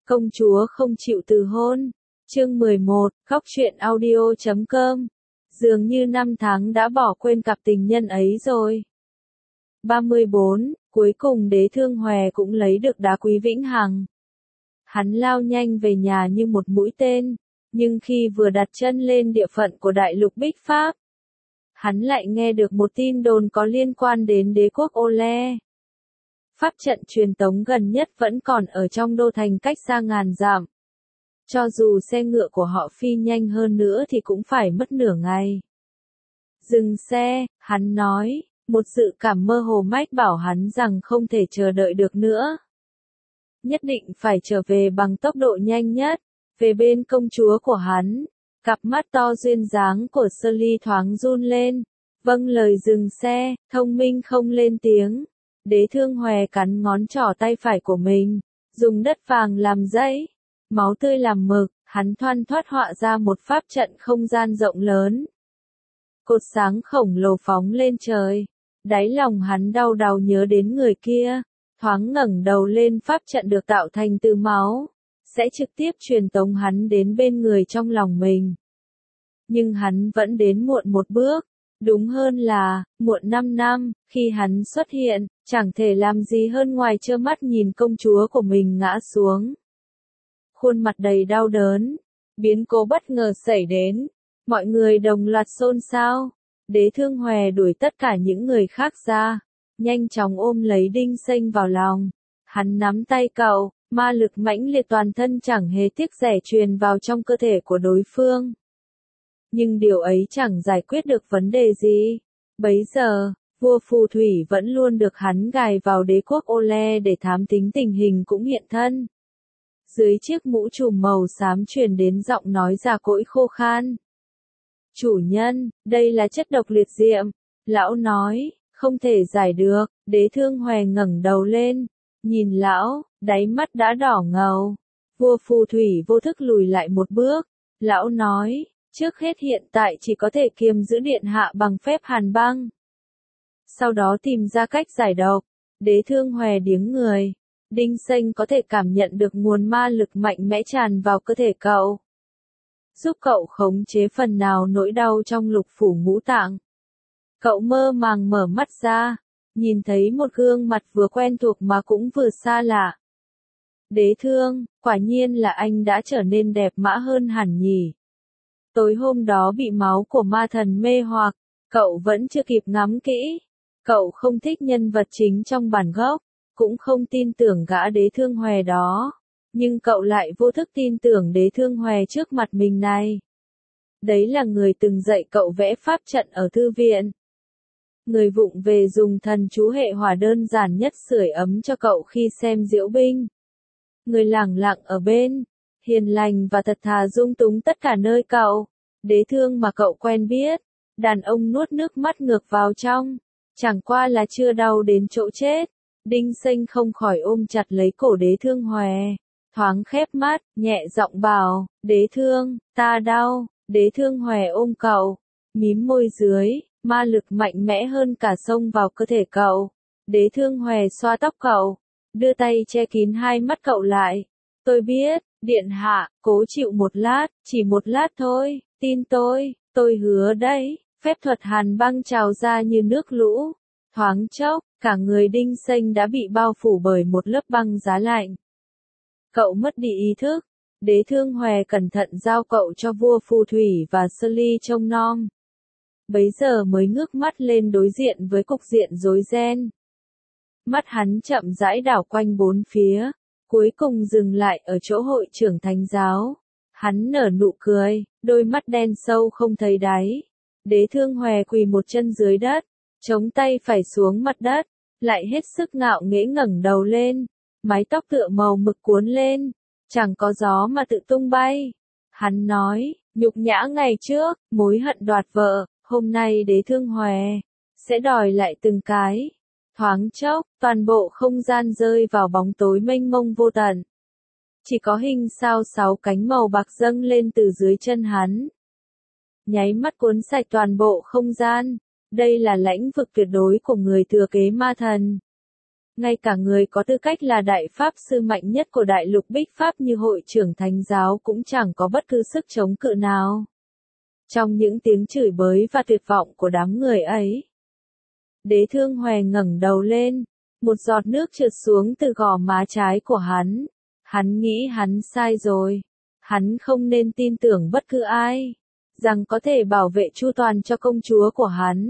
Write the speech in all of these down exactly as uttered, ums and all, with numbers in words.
Công chúa không chịu từ hôn. Chương mười một, khóc chuyện audio chấm com. Dường như năm tháng đã bỏ quên cặp tình nhân ấy rồi. ba mươi bốn, cuối cùng Đế Thương Hòe cũng lấy được đá quý vĩnh hằng. Hắn lao nhanh về nhà như một mũi tên, nhưng khi vừa đặt chân lên địa phận của đại lục Bích Pháp, hắn lại nghe được một tin đồn có liên quan đến đế quốc Ô Le. Pháp trận truyền tống gần nhất vẫn còn ở trong đô thành cách xa ngàn dặm. Cho dù xe ngựa của họ phi nhanh hơn nữa thì cũng phải mất nửa ngày. Dừng xe, hắn nói, một dự cảm mơ hồ mách bảo hắn rằng không thể chờ đợi được nữa. Nhất định phải trở về bằng tốc độ nhanh nhất, về bên công chúa của hắn. Cặp mắt to duyên dáng của Sully thoáng run lên, vâng lời dừng xe, thông minh không lên tiếng. Đế Thương Hòe cắn ngón trỏ tay phải của mình, dùng đất vàng làm dãy, máu tươi làm mực, hắn thoăn thoắt họa ra một pháp trận không gian rộng lớn. Cột sáng khổng lồ phóng lên trời, đáy lòng hắn đau đau nhớ đến người kia, thoáng ngẩng đầu lên pháp trận được tạo thành từ máu, sẽ trực tiếp truyền tống hắn đến bên người trong lòng mình. Nhưng hắn vẫn đến muộn một bước. Đúng hơn là, muộn năm năm, khi hắn xuất hiện, chẳng thể làm gì hơn ngoài trơ mắt nhìn công chúa của mình ngã xuống. Khuôn mặt đầy đau đớn, biến cố bất ngờ xảy đến, mọi người đồng loạt xôn xao. Đế Thương Hòe đuổi tất cả những người khác ra, nhanh chóng ôm lấy Đinh Sênh vào lòng. Hắn nắm tay cậu, ma lực mãnh liệt toàn thân chẳng hề tiếc rẻ truyền vào trong cơ thể của đối phương. Nhưng điều ấy chẳng giải quyết được vấn đề gì. Bấy giờ, vua phù thủy vẫn luôn được hắn gài vào đế quốc Ô Le để thám thính tình hình cũng hiện thân. Dưới chiếc mũ trùm màu xám truyền đến giọng nói già cỗi khô khan. Chủ nhân, đây là chất độc liệt diệm. Lão nói, không thể giải được. Đế Thương Hòe ngẩng đầu lên, nhìn lão, đáy mắt đã đỏ ngầu. Vua phù thủy vô thức lùi lại một bước. Lão nói, trước hết hiện tại chỉ có thể kiềm giữ điện hạ bằng phép hàn băng. Sau đó tìm ra cách giải độc. Đế Thương Hòe điếng người. Đinh Sênh có thể cảm nhận được nguồn ma lực mạnh mẽ tràn vào cơ thể cậu, giúp cậu khống chế phần nào nỗi đau trong lục phủ ngũ tạng. Cậu mơ màng mở mắt ra, nhìn thấy một gương mặt vừa quen thuộc mà cũng vừa xa lạ. Đế Thương, quả nhiên là anh đã trở nên đẹp mã hơn hẳn nhỉ. Tối hôm đó bị máu của ma thần mê hoặc, cậu vẫn chưa kịp ngắm kỹ. Cậu không thích nhân vật chính trong bản gốc, cũng không tin tưởng gã Đế Thương Hòe đó. Nhưng cậu lại vô thức tin tưởng Đế Thương Hòe trước mặt mình này. Đấy là người từng dạy cậu vẽ pháp trận ở thư viện. Người vụng về dùng thần chú hệ hỏa đơn giản nhất sưởi ấm cho cậu khi xem diễu binh. Người lẳng lặng ở bên, hiền lành và thật thà dung túng tất cả nơi cậu. Đế Thương mà cậu quen biết. Đàn ông nuốt nước mắt ngược vào trong. Chẳng qua là chưa đau đến chỗ chết. Đinh Sênh không khỏi ôm chặt lấy cổ Đế Thương Hòe. Thoáng khép mắt, nhẹ giọng bảo, Đế Thương, ta đau. Đế Thương Hòe ôm cậu, mím môi dưới, ma lực mạnh mẽ hơn cả xông vào cơ thể cậu. Đế Thương Hòe xoa tóc cậu, đưa tay che kín hai mắt cậu lại. Tôi biết, điện hạ, cố chịu một lát, chỉ một lát thôi, tin tôi, tôi hứa đấy. Phép thuật hàn băng trào ra như nước lũ. Thoáng chốc, cả người Đinh Sênh đã bị bao phủ bởi một lớp băng giá lạnh. Cậu mất đi ý thức. Đế Thương Hòe cẩn thận giao cậu cho vua phù thủy và Sully trông nom. Bấy giờ mới ngước mắt lên đối diện với cục diện rối ren. Mắt hắn chậm rãi đảo quanh bốn phía, cuối cùng dừng lại ở chỗ hội trưởng thánh giáo. Hắn nở nụ cười, đôi mắt đen sâu không thấy đáy. Đế Thương Hòe quỳ một chân dưới đất, chống tay phải xuống mặt đất, lại hết sức ngạo nghễ ngẩng đầu lên, mái tóc tựa màu mực cuốn lên, chẳng có gió mà tự tung bay. Hắn nói, nhục nhã ngày trước, mối hận đoạt vợ, hôm nay Đế Thương Hòe sẽ đòi lại từng cái. Thoáng chốc, toàn bộ không gian rơi vào bóng tối mênh mông vô tận. Chỉ có hình sao sáu cánh màu bạc dâng lên từ dưới chân hắn. Nháy mắt cuốn sạch toàn bộ không gian. Đây là lãnh vực tuyệt đối của người thừa kế ma thần. ngay cả người có tư cách là đại pháp sư mạnh nhất của đại lục Bích Pháp như hội trưởng thánh giáo cũng chẳng có bất cứ sức chống cự nào. Trong những tiếng chửi bới và tuyệt vọng của đám người ấy, Đế Thương Hòe ngẩng đầu lên, một giọt nước trượt xuống từ gò má trái của hắn. Hắn nghĩ hắn sai rồi. Hắn không nên tin tưởng bất cứ ai, rằng có thể bảo vệ chu toàn cho công chúa của hắn.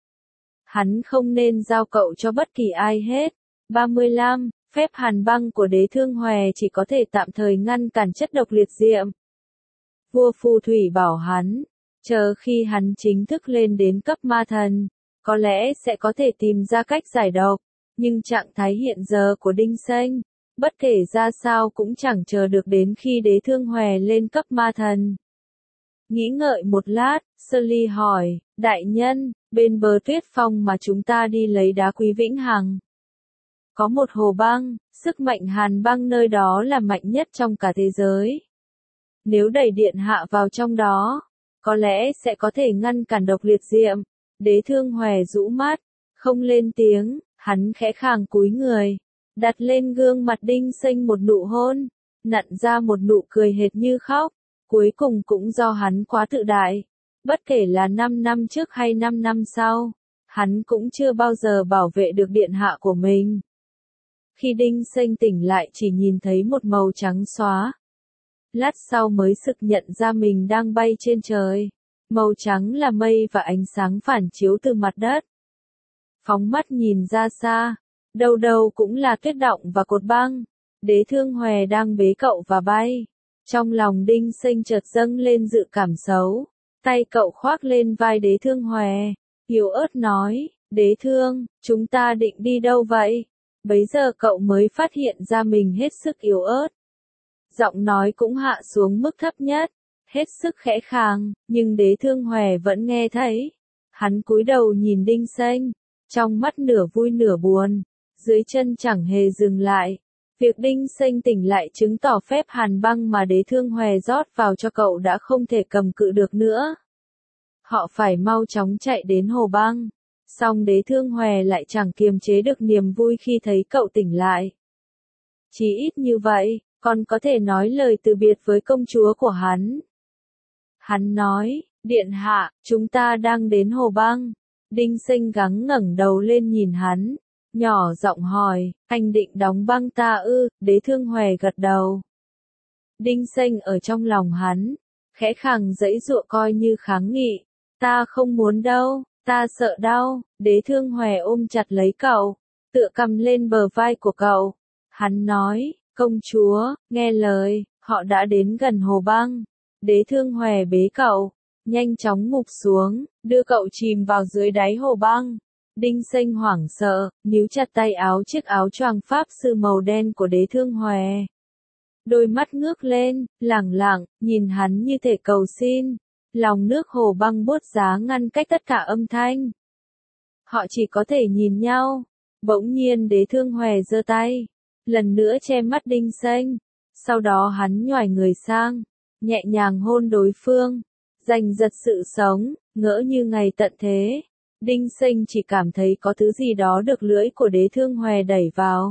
Hắn không nên giao cậu cho bất kỳ ai hết. ba mươi lăm. Phép hàn băng của Đế Thương Hòe chỉ có thể tạm thời ngăn cản chất độc liệt diệm. Vua phù thủy bảo hắn, chờ khi hắn chính thức lên đến cấp ma thần, có lẽ sẽ có thể tìm ra cách giải độc. Nhưng trạng thái hiện giờ của Đinh Sênh, bất kể ra sao cũng chẳng chờ được đến khi Đế Thương Hòe lên cấp ma thần. Nghĩ ngợi một lát, Sully hỏi, đại nhân, bên bờ tuyết phong mà chúng ta đi lấy đá quý vĩnh hằng, có một hồ băng, sức mạnh hàn băng nơi đó là mạnh nhất trong cả thế giới. Nếu đẩy điện hạ vào trong đó, có lẽ sẽ có thể ngăn cản độc liệt diệm. Đế Thương Hòe rũ mắt, không lên tiếng, hắn khẽ khàng cúi người, đặt lên gương mặt Đinh Sênh một nụ hôn, nặn ra một nụ cười hệt như khóc. Cuối cùng cũng do hắn quá tự đại. Bất kể là năm năm trước hay năm năm sau, hắn cũng chưa bao giờ bảo vệ được điện hạ của mình. Khi Đinh Sênh tỉnh lại chỉ nhìn thấy một màu trắng xóa. Lát sau mới sực nhận ra mình đang bay trên trời. Màu trắng là mây và ánh sáng phản chiếu từ mặt đất. Phóng mắt nhìn ra xa, đâu đâu cũng là tuyết đọng và cột băng. Đế Thương Hòe đang bế cậu và bay. Trong lòng Đinh Sênh chợt dâng lên dự cảm xấu. Tay cậu khoác lên vai Đế Thương Hòe, yếu ớt nói, Đế Thương, chúng ta định đi đâu vậy? Bấy giờ cậu mới phát hiện ra mình hết sức yếu ớt. Giọng nói cũng hạ xuống mức thấp nhất, hết sức khẽ khàng, nhưng Đế Thương Hòe vẫn nghe thấy. Hắn cúi đầu nhìn Đinh Sênh, trong mắt nửa vui nửa buồn, dưới chân chẳng hề dừng lại. Việc Đinh Sênh tỉnh lại chứng tỏ phép hàn băng mà Đế Thương Hòe rót vào cho cậu đã không thể cầm cự được nữa. Họ phải mau chóng chạy đến hồ băng. Song Đế Thương Hòe lại chẳng kiềm chế được niềm vui khi thấy cậu tỉnh lại. Chỉ ít như vậy, còn có thể nói lời từ biệt với công chúa của hắn. Hắn nói, điện hạ, chúng ta đang đến hồ băng. Đinh Sênh gắng ngẩng đầu lên nhìn hắn, nhỏ giọng hỏi, anh định đóng băng ta ư? Đế Thương Hòe gật đầu. Đinh Sênh ở trong lòng hắn, khẽ khàng giãy giụa coi như kháng nghị, ta không muốn đâu, ta sợ đau. Đế Thương Hòe ôm chặt lấy cậu, tựa cầm lên bờ vai của cậu. Hắn nói, công chúa, nghe lời, họ đã đến gần hồ băng. Đế Thương Hòe bế cậu, nhanh chóng ngụp xuống, đưa cậu chìm vào dưới đáy hồ băng. Đinh Sênh hoảng sợ, níu chặt tay áo chiếc áo choàng pháp sư màu đen của Đế Thương Hòe. Đôi mắt ngước lên, lẳng lặng, nhìn hắn như thể cầu xin. Lòng nước hồ băng buốt giá ngăn cách tất cả âm thanh. Họ chỉ có thể nhìn nhau. Bỗng nhiên Đế Thương Hòe giơ tay, lần nữa che mắt Đinh Sênh. Sau đó hắn nhoài người sang, nhẹ nhàng hôn đối phương, giành giật sự sống, ngỡ như ngày tận thế. Đinh Sênh chỉ cảm thấy có thứ gì đó được lưỡi của Đế Thương Hòe đẩy vào,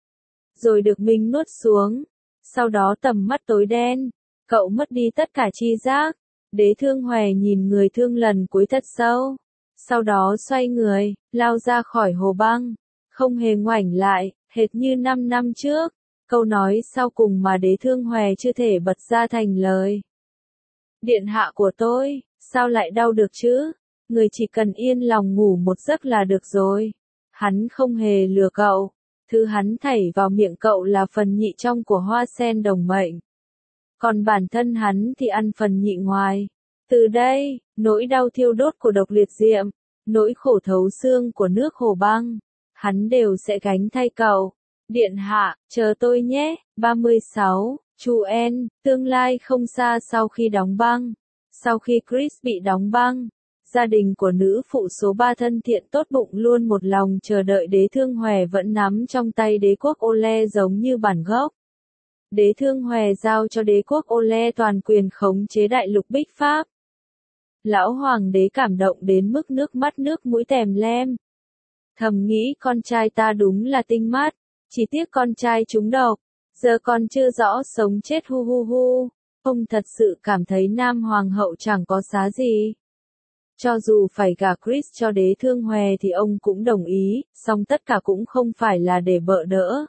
rồi được mình nuốt xuống. Sau đó tầm mắt tối đen, cậu mất đi tất cả tri giác. Đế Thương Hòe nhìn người thương lần cuối thật sâu, sau đó xoay người, lao ra khỏi hồ băng, không hề ngoảnh lại, hệt như năm năm trước. Câu nói sau cùng mà Đế Thương Hòe chưa thể bật ra thành lời. Điện hạ của tôi, sao lại đau được chứ? Người chỉ cần yên lòng ngủ một giấc là được rồi. Hắn không hề lừa cậu. Thứ hắn thảy vào miệng cậu là phần nhị trong của hoa sen đồng mệnh. Còn bản thân hắn thì ăn phần nhị ngoài. Từ đây, nỗi đau thiêu đốt của độc liệt diệm, nỗi khổ thấu xương của nước hồ băng, hắn đều sẽ gánh thay cậu. Điện hạ, chờ tôi nhé. ba mươi sáu. Chu En, tương lai không xa sau khi đóng băng. Sau khi Chris bị đóng băng, gia đình của nữ phụ số ba thân thiện tốt bụng luôn một lòng chờ đợi Đế Thương Hòe vẫn nắm trong tay đế quốc Ole giống như bản gốc. Đế Thương Hòe giao cho đế quốc Ole toàn quyền khống chế đại lục Bích Pháp. Lão hoàng đế cảm động đến mức nước mắt nước mũi tèm lem. Thầm nghĩ con trai ta đúng là tinh mắt, chỉ tiếc con trai trúng độc, giờ còn chưa rõ sống chết hu hu hu. Ông thật sự cảm thấy Nam Hoàng hậu chẳng có giá gì. Cho dù phải gả Chris cho đế thương hòe thì ông cũng đồng ý, song tất cả cũng không phải là để bợ đỡ.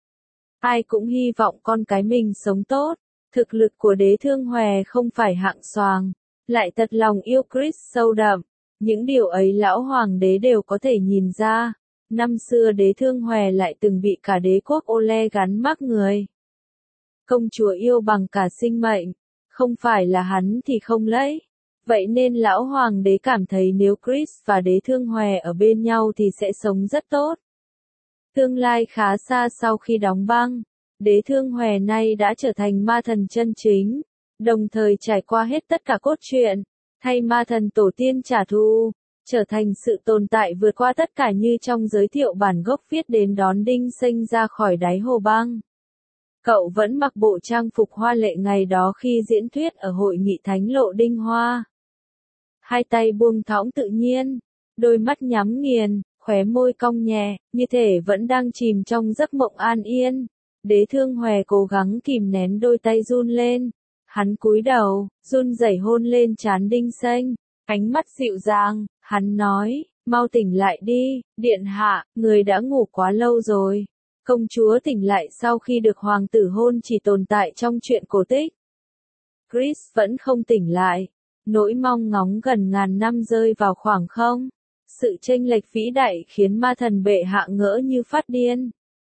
Ai cũng hy vọng con cái mình sống tốt, thực lực của đế thương hòe không phải hạng xoàng, lại thật lòng yêu Chris sâu đậm. Những điều ấy lão hoàng đế đều có thể nhìn ra. Năm xưa đế thương hòe lại từng bị cả đế quốc Ole gắn mác người. Công chúa yêu bằng cả sinh mệnh, không phải là hắn thì không lấy. Vậy nên lão hoàng đế cảm thấy nếu Chris và đế thương hòe ở bên nhau thì sẽ sống rất tốt. Tương lai khá xa sau khi đóng băng, đế thương hòe nay đã trở thành ma thần chân chính, đồng thời trải qua hết tất cả cốt truyện, thay ma thần tổ tiên trả thù, trở thành sự tồn tại vượt qua tất cả như trong giới thiệu bản gốc viết đến đón Đinh Sênh ra khỏi đáy hồ băng. Cậu vẫn mặc bộ trang phục hoa lệ ngày đó khi diễn thuyết ở hội nghị thánh lộ Đinh Hoa. Hai tay buông thõng tự nhiên, đôi mắt nhắm nghiền, khóe môi cong nhẹ, như thể vẫn đang chìm trong giấc mộng an yên. Đế thương hòe cố gắng kìm nén đôi tay run lên. Hắn cúi đầu, run rẩy hôn lên trán Đinh Sênh, ánh mắt dịu dàng, hắn nói, mau tỉnh lại đi, điện hạ, người đã ngủ quá lâu rồi. Công chúa tỉnh lại sau khi được hoàng tử hôn chỉ tồn tại trong truyện cổ tích. Chris vẫn không tỉnh lại, nỗi mong ngóng gần ngàn năm rơi vào khoảng không. Sự chênh lệch vĩ đại khiến ma thần bệ hạ ngỡ như phát điên.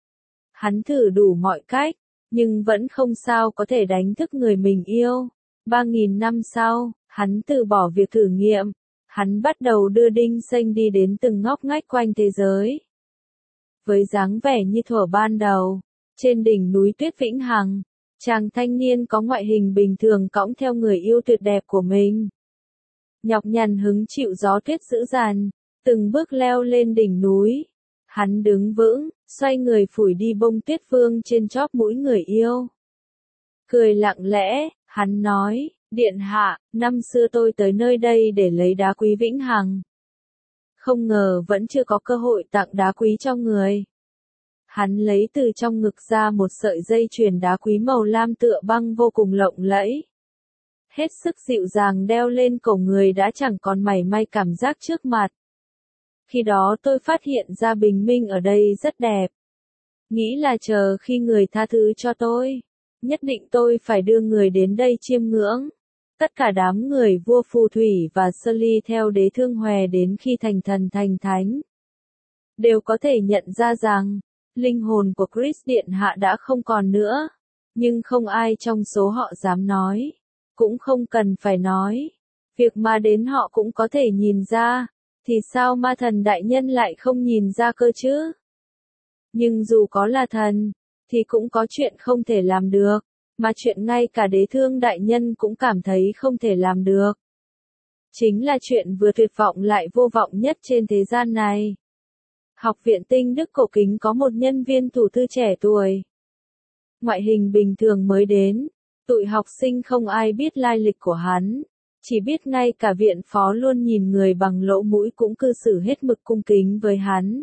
Hắn thử đủ mọi cách, nhưng vẫn không sao có thể đánh thức người mình yêu. Ba nghìn năm sau, hắn từ bỏ việc thử nghiệm. Hắn bắt đầu đưa Đinh Sênh đi đến từng ngóc ngách quanh thế giới. Với dáng vẻ như thuở ban đầu, trên đỉnh núi tuyết Vĩnh Hằng, chàng thanh niên có ngoại hình bình thường cõng theo người yêu tuyệt đẹp của mình. Nhọc nhằn hứng chịu gió tuyết dữ dằn, từng bước leo lên đỉnh núi. Hắn đứng vững, xoay người phủi đi bông tuyết vương trên chóp mũi người yêu. Cười lặng lẽ, hắn nói, điện hạ, năm xưa tôi tới nơi đây để lấy đá quý Vĩnh Hằng. Không ngờ vẫn chưa có cơ hội tặng đá quý cho người. Hắn lấy từ trong ngực ra một sợi dây chuyền đá quý màu lam tựa băng vô cùng lộng lẫy. Hết sức dịu dàng đeo lên cổ người đã chẳng còn mảy may cảm giác trước mặt. Khi đó tôi phát hiện ra bình minh ở đây rất đẹp. Nghĩ là chờ khi người tha thứ cho tôi, nhất định tôi phải đưa người đến đây chiêm ngưỡng. Tất cả đám người vua phù thủy và sơ ly theo đế thương hòe đến khi thành thần thành thánh, đều có thể nhận ra rằng, linh hồn của Chris điện hạ đã không còn nữa. Nhưng không ai trong số họ dám nói, cũng không cần phải nói. Việc mà đến họ cũng có thể nhìn ra, thì sao ma thần đại nhân lại không nhìn ra cơ chứ? Nhưng dù có là thần, thì cũng có chuyện không thể làm được, mà chuyện ngay cả đế thương đại nhân cũng cảm thấy không thể làm được. Chính là chuyện vừa tuyệt vọng lại vô vọng nhất trên thế gian này. Học viện Tinh Đức cổ kính có một nhân viên thủ thư trẻ tuổi. Ngoại hình bình thường mới đến, tụi học sinh không ai biết lai lịch của hắn. Chỉ biết ngay cả viện phó luôn nhìn người bằng lỗ mũi cũng cư xử hết mực cung kính với hắn.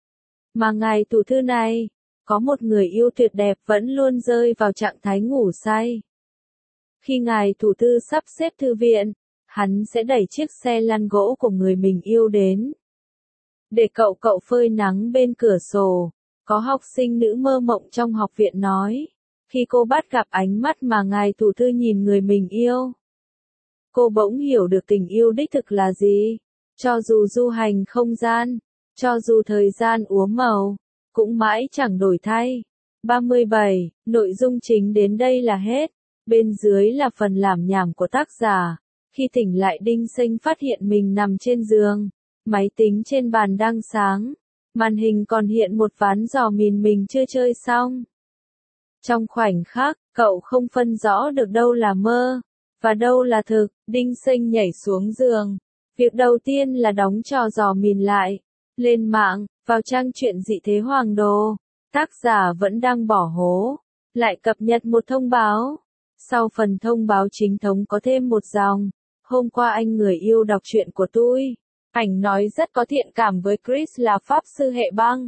Mà ngài thủ thư này, có một người yêu tuyệt đẹp vẫn luôn rơi vào trạng thái ngủ say. Khi ngài thủ thư sắp xếp thư viện, hắn sẽ đẩy chiếc xe lăn gỗ của người mình yêu đến. Để cậu cậu phơi nắng bên cửa sổ, có học sinh nữ mơ mộng trong học viện nói. Khi cô bắt gặp ánh mắt mà ngài thủ thư nhìn người mình yêu, cô bỗng hiểu được tình yêu đích thực là gì. Cho dù du hành không gian, cho dù thời gian úa màu, cũng mãi chẳng đổi thay. ba mươi bảy, nội dung chính đến đây là hết. Bên dưới là phần lảm nhảm của tác giả. Khi tỉnh lại Đinh Sênh phát hiện mình nằm trên giường. Máy tính trên bàn đang sáng. Màn hình còn hiện một ván giò mìn mình chưa chơi xong. Trong khoảnh khắc, cậu không phân rõ được đâu là mơ, và đâu là thực. Đinh Sênh nhảy xuống giường. Việc đầu tiên là đóng trò giò mìn lại. Lên mạng, vào trang truyện dị thế hoàng đồ. Tác giả vẫn đang bỏ hố. Lại cập nhật một thông báo. Sau phần thông báo chính thống có thêm một dòng. Hôm qua anh người yêu đọc truyện của tôi. Ảnh nói rất có thiện cảm với Chris là pháp sư hệ băng.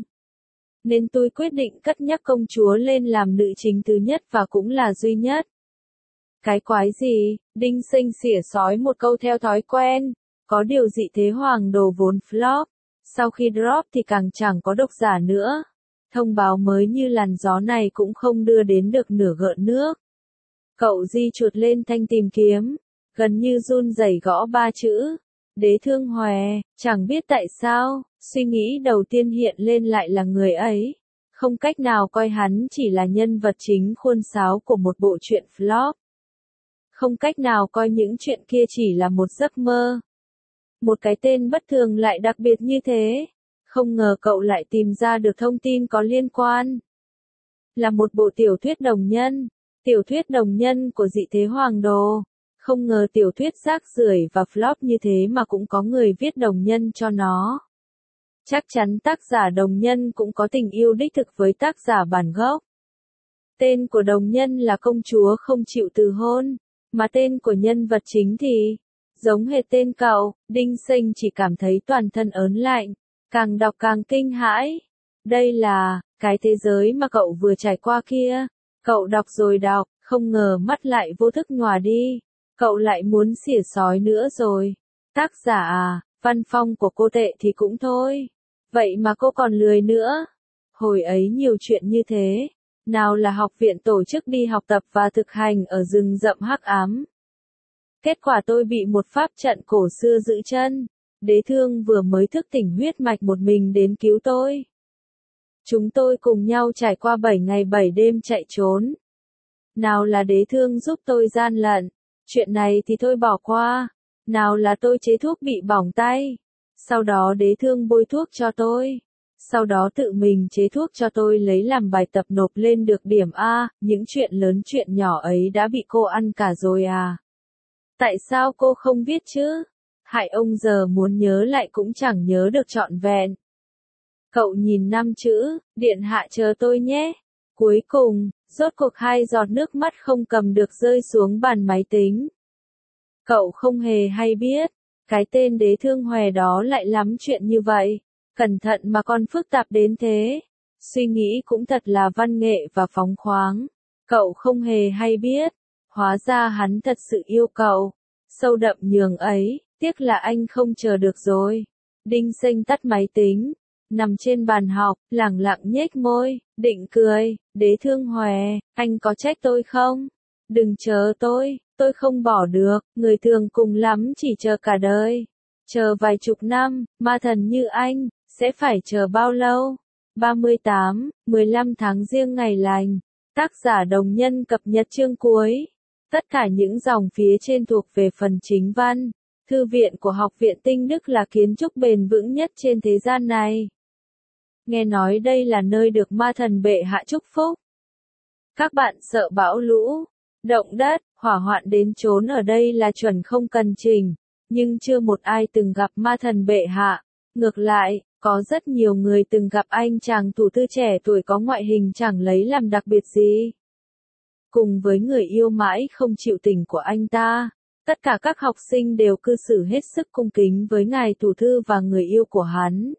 Nên tôi quyết định cất nhắc công chúa lên làm nữ chính thứ nhất và cũng là duy nhất. Cái quái gì, Đinh Sinh xỉa xói một câu theo thói quen, có điều dị thế hoàng đồ vốn flop, sau khi drop thì càng chẳng có độc giả nữa. Thông báo mới như làn gió này cũng không đưa đến được nửa gợn nước. Cậu di chuột lên thanh tìm kiếm, gần như run rẩy gõ ba chữ. Đế Thương Hòe, chẳng biết tại sao, suy nghĩ đầu tiên hiện lên lại là người ấy. Không cách nào coi hắn chỉ là nhân vật chính khuôn sáo của một bộ truyện flop. Không cách nào coi những chuyện kia chỉ là một giấc mơ. Một cái tên bất thường lại đặc biệt như thế. Không ngờ cậu lại tìm ra được thông tin có liên quan. Là một bộ tiểu thuyết đồng nhân. Tiểu thuyết đồng nhân của dị thế hoàng đồ. Không ngờ tiểu thuyết rác rưởi và flop như thế mà cũng có người viết đồng nhân cho nó. Chắc chắn tác giả đồng nhân cũng có tình yêu đích thực với tác giả bản gốc. Tên của đồng nhân là công chúa không chịu từ hôn, mà tên của nhân vật chính thì giống hệt tên cậu. Đinh Sinh chỉ cảm thấy toàn thân ớn lạnh, càng đọc càng kinh hãi. Đây là cái thế giới mà cậu vừa trải qua kia. Cậu đọc rồi đọc, không ngờ mắt lại vô thức nhòa đi. Cậu lại muốn xỉa sói nữa rồi. Tác giả à, văn phong của cô tệ thì cũng thôi. Vậy mà cô còn lười nữa. Hồi ấy nhiều chuyện như thế. Nào là học viện tổ chức đi học tập và thực hành ở rừng rậm hắc ám. Kết quả tôi bị một pháp trận cổ xưa giữ chân. Đế Thương vừa mới thức tỉnh huyết mạch một mình đến cứu tôi. Chúng tôi cùng nhau trải qua bảy ngày bảy đêm chạy trốn. Nào là Đế Thương giúp tôi gian lận. Chuyện này thì thôi bỏ qua. Nào là tôi chế thuốc bị bỏng tay. Sau đó Đế Thương bôi thuốc cho tôi. Sau đó tự mình chế thuốc cho tôi lấy làm bài tập nộp lên được điểm A. Những chuyện lớn chuyện nhỏ ấy đã bị cô ăn cả rồi à. Tại sao cô không viết chứ? Hại ông giờ muốn nhớ lại cũng chẳng nhớ được trọn vẹn. Cậu nhìn năm chữ, điện hạ chờ tôi nhé. Cuối cùng, rốt cuộc hai giọt nước mắt không cầm được rơi xuống bàn máy tính. Cậu không hề hay biết, cái tên Đế Thương Hòe đó lại lắm chuyện như vậy. Cẩn thận mà còn phức tạp đến thế. Suy nghĩ cũng thật là văn nghệ và phóng khoáng. Cậu không hề hay biết. Hóa ra hắn thật sự yêu cậu. Sâu đậm nhường ấy, tiếc là anh không chờ được rồi. Đinh Sinh tắt máy tính. Nằm trên bàn học, lẳng lặng nhếch môi, định cười. Đế Thương Hòe, anh có trách tôi không? Đừng chờ tôi, tôi không bỏ được. Người thường cùng lắm chỉ chờ cả đời. Chờ vài chục năm, ma thần như anh, sẽ phải chờ bao lâu? ba mươi tám, mười lăm tháng Giêng ngày lành. Tác giả đồng nhân cập nhật chương cuối. Tất cả những dòng phía trên thuộc về phần chính văn. Thư viện của Học viện Tinh Đức là kiến trúc bền vững nhất trên thế gian này. Nghe nói đây là nơi được ma thần bệ hạ chúc phúc. Các bạn sợ bão lũ, động đất, hỏa hoạn đến trốn ở đây là chuẩn không cần trình. Nhưng chưa một ai từng gặp ma thần bệ hạ. Ngược lại, có rất nhiều người từng gặp anh chàng thủ thư trẻ tuổi có ngoại hình chẳng lấy làm đặc biệt gì. Cùng với người yêu mãi không chịu tình của anh ta, tất cả các học sinh đều cư xử hết sức cung kính với ngài thủ thư và người yêu của hắn.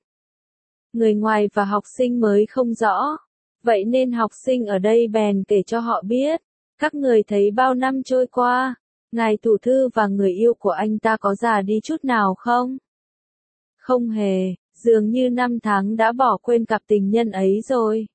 Người ngoài và học sinh mới không rõ. Vậy nên học sinh ở đây bèn kể cho họ biết. Các người thấy bao năm trôi qua, ngài thủ thư và người yêu của anh ta có già đi chút nào không? Không hề, dường như năm tháng đã bỏ quên cặp tình nhân ấy rồi.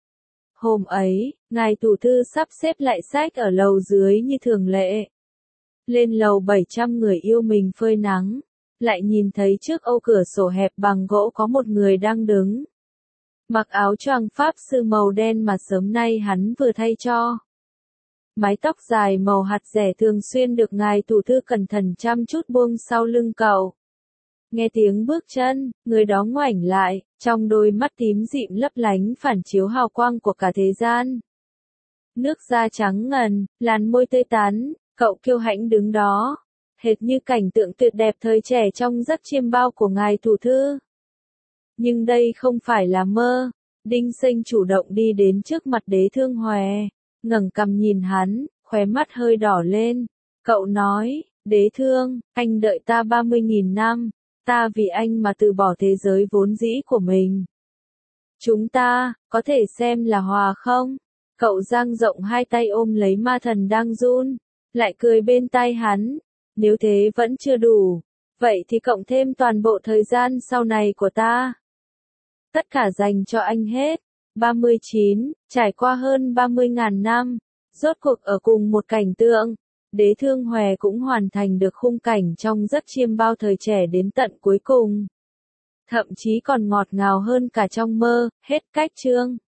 Hôm ấy, ngài thủ thư sắp xếp lại sách ở lầu dưới như thường lệ. Lên lầu bảy trăm người yêu mình phơi nắng, lại nhìn thấy trước ô cửa sổ hẹp bằng gỗ có một người đang đứng. Mặc áo choàng pháp sư màu đen mà sớm nay hắn vừa thay cho. Mái tóc dài màu hạt rẻ thường xuyên được ngài thủ thư cẩn thận chăm chút buông sau lưng cậu. Nghe tiếng bước chân, người đó ngoảnh lại, trong đôi mắt tím dịm lấp lánh phản chiếu hào quang của cả thế gian. Nước da trắng ngần, làn môi tươi tắn, cậu kiêu hãnh đứng đó, hệt như cảnh tượng tuyệt đẹp thời trẻ trong giấc chiêm bao của ngài thủ thư. Nhưng đây không phải là mơ. Đinh Sinh chủ động đi đến trước mặt Đế Thương Hòe, ngẩng cằm nhìn hắn, khóe mắt hơi đỏ lên. Cậu nói, Đế Thương, anh đợi ta ba mươi nghìn năm, Ta vì anh mà từ bỏ thế giới vốn dĩ của mình. Chúng ta, có thể xem là hòa không? Cậu dang rộng hai tay ôm lấy ma thần đang run, lại cười bên tai hắn. Nếu thế vẫn chưa đủ, vậy thì cộng thêm toàn bộ thời gian sau này của ta. Tất cả dành cho anh hết. ba mươi chín, trải qua hơn ba mươi ngàn năm, rốt cuộc ở cùng một cảnh tượng, Đế Thương Hòe cũng hoàn thành được khung cảnh trong giấc chiêm bao thời trẻ đến tận cuối cùng. Thậm chí còn ngọt ngào hơn cả trong mơ, hết cách chương.